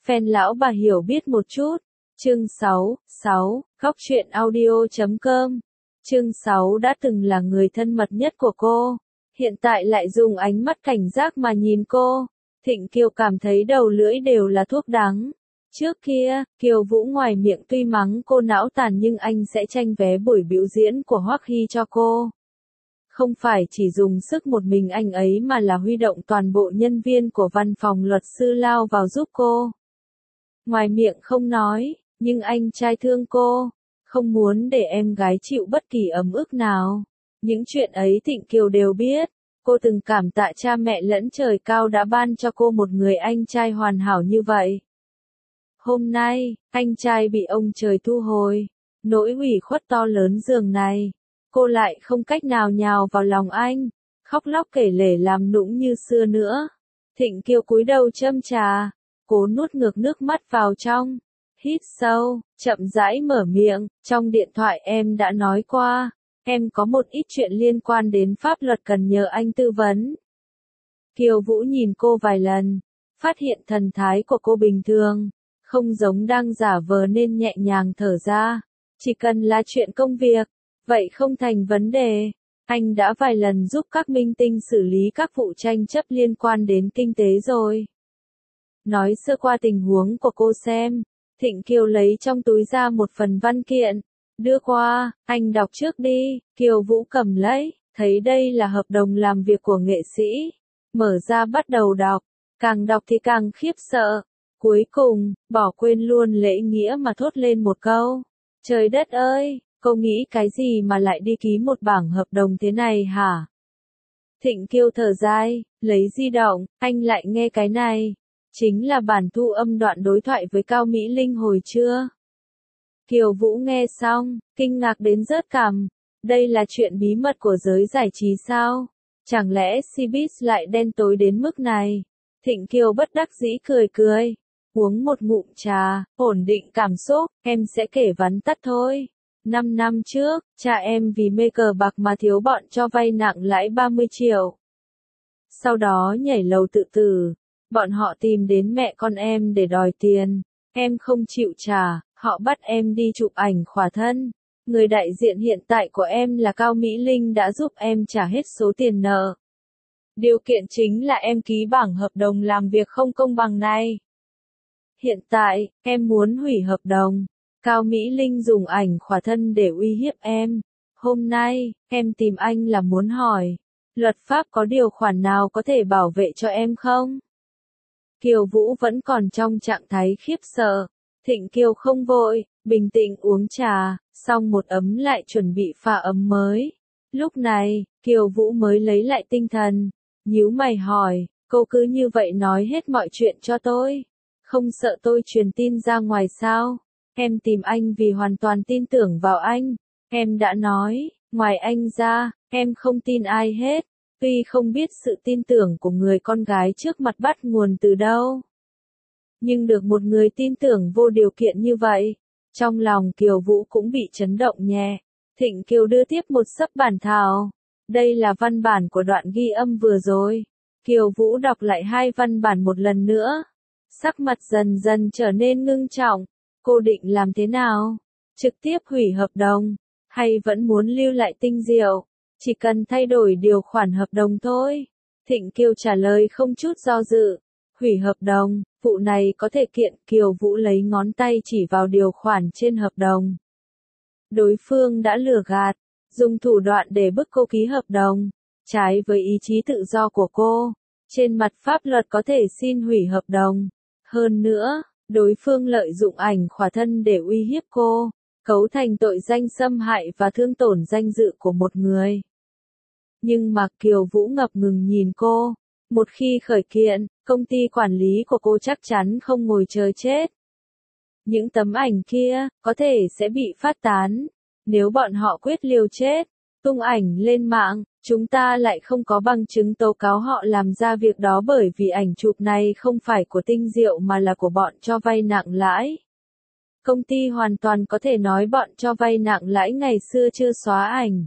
fan lão bà hiểu biết một chút. Chương 6, goctruyện audio.com. Chương 6 đã từng là người thân mật nhất của cô, hiện tại lại dùng ánh mắt cảnh giác mà nhìn cô. Thịnh Kiều cảm thấy đầu lưỡi đều là thuốc đắng. Trước kia, Kiều Vũ ngoài miệng tuy mắng cô não tàn nhưng anh sẽ tranh vé buổi biểu diễn của Hoắc Hy cho cô. Không phải chỉ dùng sức một mình anh ấy mà là huy động toàn bộ nhân viên của văn phòng luật sư lao vào giúp cô. Ngoài miệng không nói, nhưng anh trai thương cô, không muốn để em gái chịu bất kỳ ấm ức nào. Những chuyện ấy Thịnh Kiều đều biết. Cô từng cảm tạ cha mẹ lẫn trời cao đã ban cho cô một người anh trai hoàn hảo như vậy. Hôm nay, anh trai bị ông trời thu hồi. Nỗi ủy khuất to lớn giường này. Cô lại không cách nào nhào vào lòng anh. Khóc lóc kể lể làm nũng như xưa nữa. Thịnh Kiều cúi đầu châm trà. Cố nuốt ngược nước mắt vào trong. Hít sâu, chậm rãi mở miệng. Trong điện thoại em đã nói qua. Em có một ít chuyện liên quan đến pháp luật cần nhờ anh tư vấn. Kiều Vũ nhìn cô vài lần. Phát hiện thần thái của cô bình thường. Không giống đang giả vờ nên nhẹ nhàng thở ra. Chỉ cần là chuyện công việc. Vậy không thành vấn đề. Anh đã vài lần giúp các minh tinh xử lý các vụ tranh chấp liên quan đến kinh tế rồi. Nói sơ qua tình huống của cô xem. Thịnh Kiều lấy trong túi ra một phần văn kiện. Đưa qua, anh đọc trước đi. Kiều Vũ cầm lấy, thấy đây là hợp đồng làm việc của nghệ sĩ. Mở ra bắt đầu đọc. Càng đọc thì càng khiếp sợ. Cuối cùng, bỏ quên luôn lễ nghĩa mà thốt lên một câu. Trời đất ơi! Cô nghĩ cái gì mà lại đi ký một bảng hợp đồng thế này hả? Thịnh Kiều thở dài, lấy di động, anh lại nghe cái này. Chính là bản thu âm đoạn đối thoại với Cao Mỹ Linh hồi trưa. Kiều Vũ nghe xong, kinh ngạc đến rớt cằm. Đây là chuyện bí mật của giới giải trí sao? Chẳng lẽ Showbiz lại đen tối đến mức này? Thịnh Kiều bất đắc dĩ cười cười. Uống một ngụm trà, ổn định cảm xúc, em sẽ kể vắn tắt thôi. 5 năm trước, cha em vì mê cờ bạc mà thiếu bọn cho vay nặng lãi 30 triệu. Sau đó nhảy lầu tự tử. Bọn họ tìm đến mẹ con em để đòi tiền. Em không chịu trả, họ bắt em đi chụp ảnh khỏa thân. Người đại diện hiện tại của em là Cao Mỹ Linh đã giúp em trả hết số tiền nợ. Điều kiện chính là em ký bảng hợp đồng làm việc không công bằng này. Hiện tại, em muốn hủy hợp đồng. Cao Mỹ Linh dùng ảnh khỏa thân để uy hiếp em. Hôm nay, em tìm anh là muốn hỏi, luật pháp có điều khoản nào có thể bảo vệ cho em không? Kiều Vũ vẫn còn trong trạng thái khiếp sợ. Thịnh Kiều không vội, bình tĩnh uống trà, xong một ấm lại chuẩn bị pha ấm mới. Lúc này, Kiều Vũ mới lấy lại tinh thần. Nhíu mày hỏi, cô cứ như vậy nói hết mọi chuyện cho tôi. Không sợ tôi truyền tin ra ngoài sao? Em tìm anh vì hoàn toàn tin tưởng vào anh. Em đã nói, ngoài anh ra, em không tin ai hết. Tuy không biết sự tin tưởng của người con gái trước mặt bắt nguồn từ đâu. Nhưng được một người tin tưởng vô điều kiện như vậy. Trong lòng Kiều Vũ cũng bị chấn động nhẹ. Thịnh Kiều đưa tiếp một xấp bản thảo. Đây là văn bản của đoạn ghi âm vừa rồi. Kiều Vũ đọc lại hai văn bản một lần nữa. Sắc mặt dần dần trở nên ngưng trọng. Cô định làm thế nào? Trực tiếp hủy hợp đồng? Hay vẫn muốn lưu lại tinh diệu? Chỉ cần thay đổi điều khoản hợp đồng thôi. Thịnh Kiều trả lời không chút do dự. Hủy hợp đồng, vụ này có thể kiện. Kiều Vũ lấy ngón tay chỉ vào điều khoản trên hợp đồng. Đối phương đã lừa gạt, dùng thủ đoạn để bức cô ký hợp đồng, trái với ý chí tự do của cô. Trên mặt pháp luật có thể xin hủy hợp đồng. Hơn nữa, đối phương lợi dụng ảnh khỏa thân để uy hiếp cô, cấu thành tội danh xâm hại và thương tổn danh dự của một người. Nhưng mà Kiều Vũ ngập ngừng nhìn cô. Một khi khởi kiện, công ty quản lý của cô chắc chắn không ngồi chờ chết. Những tấm ảnh kia, có thể sẽ bị phát tán. Nếu bọn họ quyết liều chết, tung ảnh lên mạng, chúng ta lại không có bằng chứng tố cáo họ làm ra việc đó bởi vì ảnh chụp này không phải của Tinh Diệu mà là của bọn cho vay nặng lãi. Công ty hoàn toàn có thể nói bọn cho vay nặng lãi ngày xưa chưa xóa ảnh.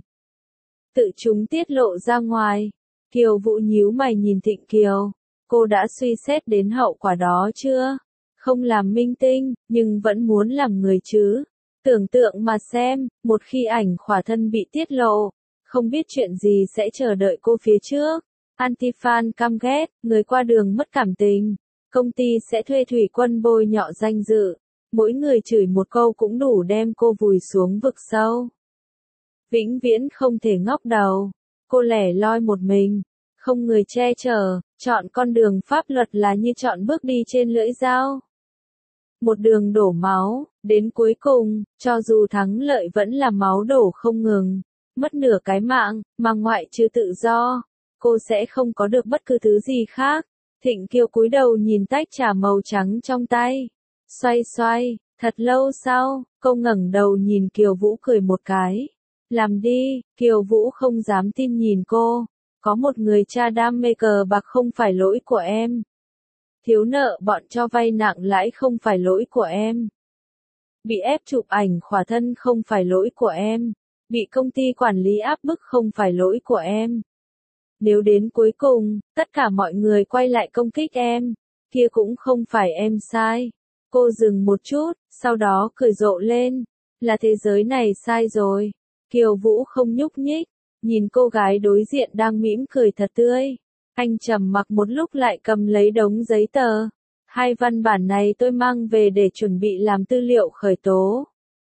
Tự chúng tiết lộ ra ngoài. Kiều Vũ nhíu mày nhìn Thịnh Kiều. Cô đã suy xét đến hậu quả đó chưa? Không làm minh tinh, nhưng vẫn muốn làm người chứ. Tưởng tượng mà xem, một khi ảnh khỏa thân bị tiết lộ, không biết chuyện gì sẽ chờ đợi cô phía trước. Anti-fan căm ghét, người qua đường mất cảm tình. Công ty sẽ thuê thủy quân bôi nhọ danh dự. Mỗi người chửi một câu cũng đủ đem cô vùi xuống vực sâu. Vĩnh viễn không thể ngóc đầu. Cô lẻ loi một mình. Không người che chở, chọn con đường pháp luật là như chọn bước đi trên lưỡi dao. Một đường đổ máu, đến cuối cùng, cho dù thắng lợi vẫn là máu đổ không ngừng. Mất nửa cái mạng, mà ngoại trừ tự do, cô sẽ không có được bất cứ thứ gì khác. Thịnh Kiều cúi đầu nhìn tách trà màu trắng trong tay. Xoay xoay, thật lâu sau, cô ngẩng đầu nhìn Kiều Vũ cười một cái. Làm đi, Kiều Vũ không dám tin nhìn cô. Có một người cha đam mê cờ bạc không phải lỗi của em. Thiếu nợ bọn cho vay nặng lãi không phải lỗi của em. Bị ép chụp ảnh khỏa thân không phải lỗi của em. Bị công ty quản lý áp bức không phải lỗi của em. Nếu đến cuối cùng, tất cả mọi người quay lại công kích em, kia cũng không phải em sai. Cô dừng một chút, sau đó cười rộ lên. Là thế giới này sai rồi. Kiều Vũ không nhúc nhích, nhìn cô gái đối diện đang mỉm cười thật tươi. Anh trầm mặc một lúc lại cầm lấy đống giấy tờ. Hai văn bản này tôi mang về để chuẩn bị làm tư liệu khởi tố.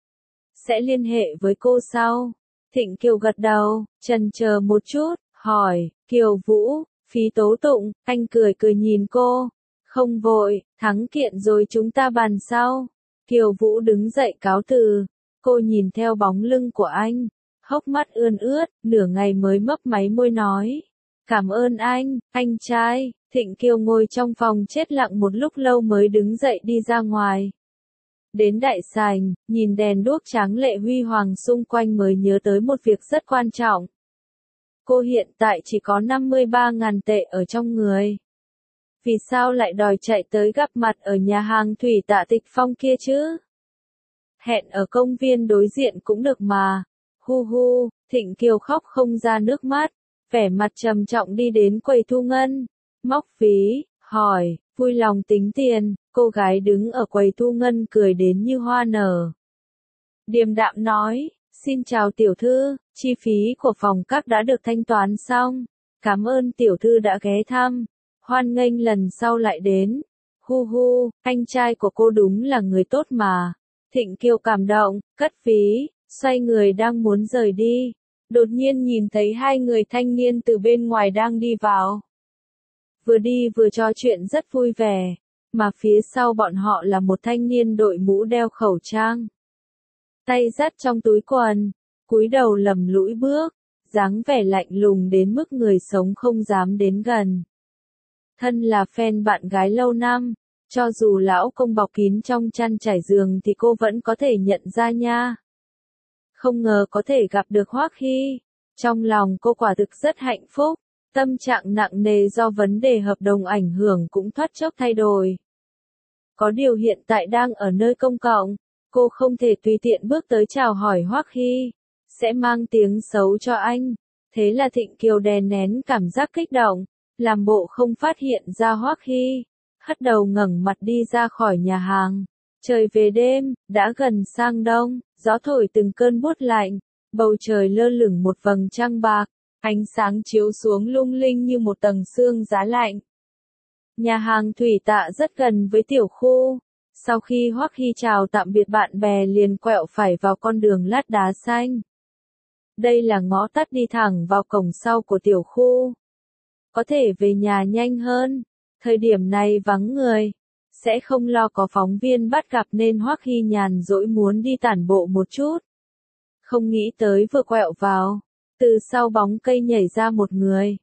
Sẽ liên hệ với cô sau. Thịnh Kiều gật đầu, chần chờ một chút, hỏi, Kiều Vũ, phí tố tụng, anh cười cười nhìn cô. Không vội, thắng kiện rồi chúng ta bàn sau. Kiều Vũ đứng dậy cáo từ. Cô nhìn theo bóng lưng của anh, hốc mắt ươn ướt, nửa ngày mới mấp máy môi nói. Cảm ơn anh trai. Thịnh Kiều ngồi trong phòng chết lặng một lúc lâu mới đứng dậy đi ra ngoài. Đến đại sảnh, nhìn đèn đuốc tráng lệ huy hoàng xung quanh mới nhớ tới một việc rất quan trọng. Cô hiện tại chỉ có 53.000 tệ ở trong người. Vì sao lại đòi chạy tới gặp mặt ở nhà hàng Thủy Tạ Tịch Phong kia chứ? Hẹn ở công viên đối diện cũng được mà. Hu hu, Thịnh Kiều khóc không ra nước mắt, vẻ mặt trầm trọng đi đến quầy thu ngân, móc ví, hỏi, vui lòng tính tiền. Cô gái đứng ở quầy thu ngân cười đến như hoa nở. Điềm đạm nói, xin chào tiểu thư, chi phí của phòng các đã được thanh toán xong. Cảm ơn tiểu thư đã ghé thăm. Hoan nghênh lần sau lại đến. Hu hu, anh trai của cô đúng là người tốt mà. Thịnh Kiều cảm động, cất ví, xoay người đang muốn rời đi. Đột nhiên nhìn thấy hai người thanh niên từ bên ngoài đang đi vào. Vừa đi vừa trò chuyện rất vui vẻ, mà phía sau bọn họ là một thanh niên đội mũ đeo khẩu trang. Tay dắt trong túi quần, cúi đầu lầm lũi bước, dáng vẻ lạnh lùng đến mức người sống không dám đến gần. Thân là fan bạn gái lâu năm, cho dù lão công bọc kín trong chăn trải giường thì cô vẫn có thể nhận ra nha. Không ngờ có thể gặp được Hoắc Hy. Trong lòng cô quả thực rất hạnh phúc, tâm trạng nặng nề do vấn đề hợp đồng ảnh hưởng cũng thoát chốc thay đổi. Có điều hiện tại đang ở nơi công cộng, cô không thể tùy tiện bước tới chào hỏi Hoắc Hy, sẽ mang tiếng xấu cho anh. Thế là Thịnh Kiều đè nén cảm giác kích động, làm bộ không phát hiện ra Hoắc Hy, hất đầu ngẩng mặt đi ra khỏi nhà hàng. Trời về đêm, đã gần sang đông, gió thổi từng cơn buốt lạnh, bầu trời lơ lửng một vầng trăng bạc, ánh sáng chiếu xuống lung linh như một tầng sương giá lạnh. Nhà hàng Thủy Tạ rất gần với tiểu khu. Sau khi Hoắc Hy chào tạm biệt bạn bè liền quẹo phải vào con đường lát đá xanh. Đây là ngõ tắt đi thẳng vào cổng sau của tiểu khu. Có thể về nhà nhanh hơn. Thời điểm này vắng người, sẽ không lo có phóng viên bắt gặp nên Hoắc Hy nhàn rỗi muốn đi tản bộ một chút. Không nghĩ tới vừa quẹo vào, từ sau bóng cây nhảy ra một người.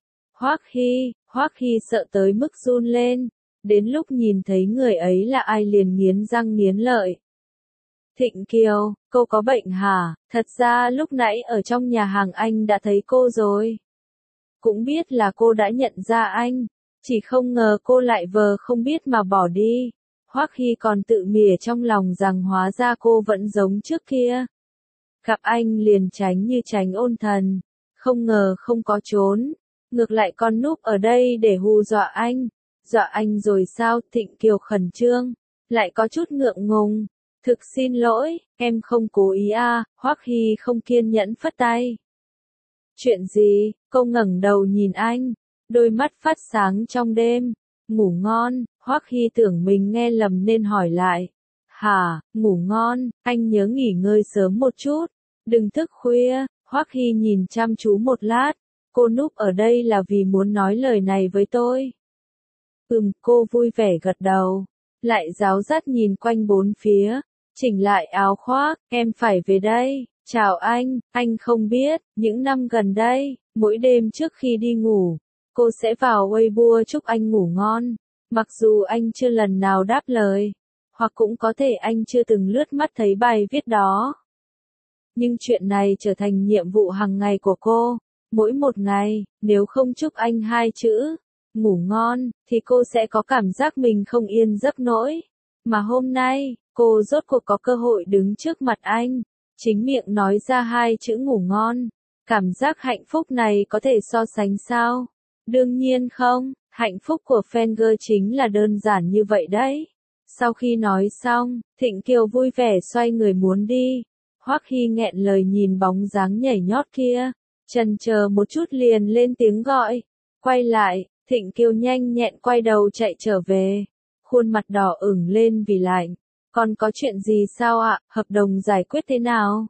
Hoắc Hy sợ tới mức run lên, đến lúc nhìn thấy người ấy là ai liền nghiến răng nghiến lợi. Thịnh Kiều, cô có bệnh hả? Thật ra lúc nãy ở trong nhà hàng anh đã thấy cô rồi. Cũng biết là cô đã nhận ra anh, chỉ không ngờ cô lại vờ không biết mà bỏ đi. Hoắc Hy còn tự mỉa trong lòng rằng hóa ra cô vẫn giống trước kia. Gặp anh liền tránh như tránh ôn thần, không ngờ không có trốn, ngược lại còn núp ở đây để hù dọa anh. Dọa anh rồi sao? Thịnh Kiều khẩn trương, lại có chút ngượng ngùng. Thực xin lỗi, em không cố ý à, Hoắc Hy không kiên nhẫn phất tay. Chuyện gì? Cô ngẩng đầu nhìn anh, đôi mắt phát sáng trong đêm. Ngủ ngon, Hoắc Hy tưởng mình nghe lầm nên hỏi lại. Hả, ngủ ngon, anh nhớ nghỉ ngơi sớm một chút, đừng thức khuya. Hoắc Hy nhìn chăm chú một lát, cô núp ở đây là vì muốn nói lời này với tôi. Cô vui vẻ gật đầu, lại giáo dắt nhìn quanh bốn phía, chỉnh lại áo khoác, em phải về đây. Chào anh không biết, những năm gần đây, mỗi đêm trước khi đi ngủ, cô sẽ vào Weibo chúc anh ngủ ngon, mặc dù anh chưa lần nào đáp lời, hoặc cũng có thể anh chưa từng lướt mắt thấy bài viết đó. Nhưng chuyện này trở thành nhiệm vụ hàng ngày của cô, mỗi một ngày, nếu không chúc anh 2 chữ, ngủ ngon, thì cô sẽ có cảm giác mình không yên giấc nổi. Mà hôm nay, cô rốt cuộc có cơ hội đứng trước mặt anh, chính miệng nói ra 2 chữ ngủ ngon. Cảm giác hạnh phúc này có thể so sánh sao? Đương nhiên không, hạnh phúc của Fenger chính là đơn giản như vậy đấy. Sau khi nói xong, Thịnh Kiều vui vẻ xoay người muốn đi. Hoắc Hy nghẹn lời nhìn bóng dáng nhảy nhót kia, chần chờ một chút liền lên tiếng gọi. Quay lại, Thịnh Kiều nhanh nhẹn quay đầu chạy trở về. Khuôn mặt đỏ ửng lên vì lạnh. Còn có chuyện gì sao ạ, hợp đồng giải quyết thế nào?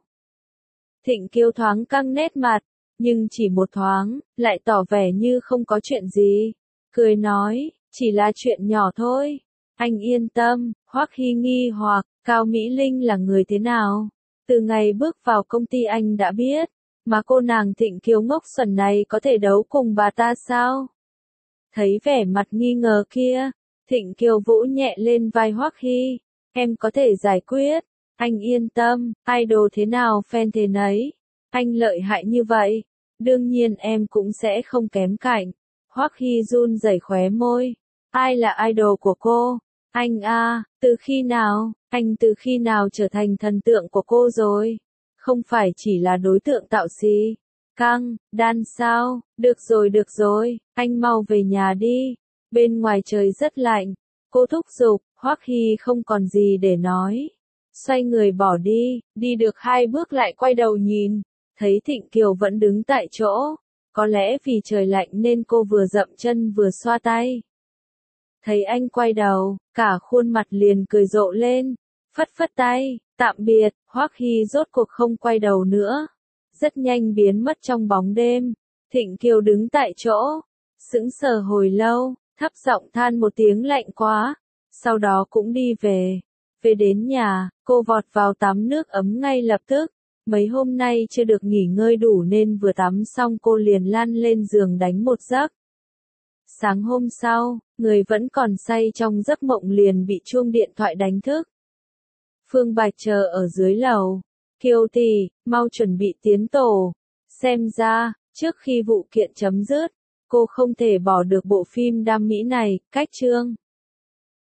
Thịnh Kiều thoáng căng nét mặt, nhưng chỉ một thoáng, lại tỏ vẻ như không có chuyện gì. Cười nói, chỉ là chuyện nhỏ thôi. Anh yên tâm. Hoắc Hy nghi hoặc, Cao Mỹ Linh là người thế nào? Từ ngày bước vào công ty anh đã biết, mà cô nàng Thịnh Kiều ngốc xuẩn này có thể đấu cùng bà ta sao? Thấy vẻ mặt nghi ngờ kia, Thịnh Kiều vỗ nhẹ lên vai Hoắc Hy, em có thể giải quyết, anh yên tâm, idol thế nào fan thế nấy, anh lợi hại như vậy, đương nhiên em cũng sẽ không kém cạnh. Hoắc Hy run rẩy khóe môi, ai là idol của cô? Anh à, từ khi nào, anh từ khi nào trở thành thần tượng của cô rồi? Không phải chỉ là đối tượng tạo xì. Căng, đan sao, được rồi, anh mau về nhà đi, bên ngoài trời rất lạnh. Cô thúc giục, Hoắc Hy không còn gì để nói. Xoay người bỏ đi, đi được 2 bước lại quay đầu nhìn, thấy Thịnh Kiều vẫn đứng tại chỗ. Có lẽ vì trời lạnh nên cô vừa dậm chân vừa xoa tay. Thấy anh quay đầu, cả khuôn mặt liền cười rộ lên, phất phất tay, tạm biệt. Hoắc Hy rốt cuộc không quay đầu nữa, rất nhanh biến mất trong bóng đêm. Thịnh Kiều đứng tại chỗ, sững sờ hồi lâu, thấp giọng than một tiếng lạnh quá, sau đó cũng đi về. Về đến nhà, cô vọt vào tắm nước ấm ngay lập tức. Mấy hôm nay chưa được nghỉ ngơi đủ nên vừa tắm xong cô liền lăn lên giường đánh một giấc. Sáng hôm sau, người vẫn còn say trong giấc mộng liền bị chuông điện thoại đánh thức. Phương Bạch chờ ở dưới lầu. Kiều tỷ, mau chuẩn bị tiến tổ. Xem ra, trước khi vụ kiện chấm dứt, cô không thể bỏ được bộ phim đam mỹ này. Cách chương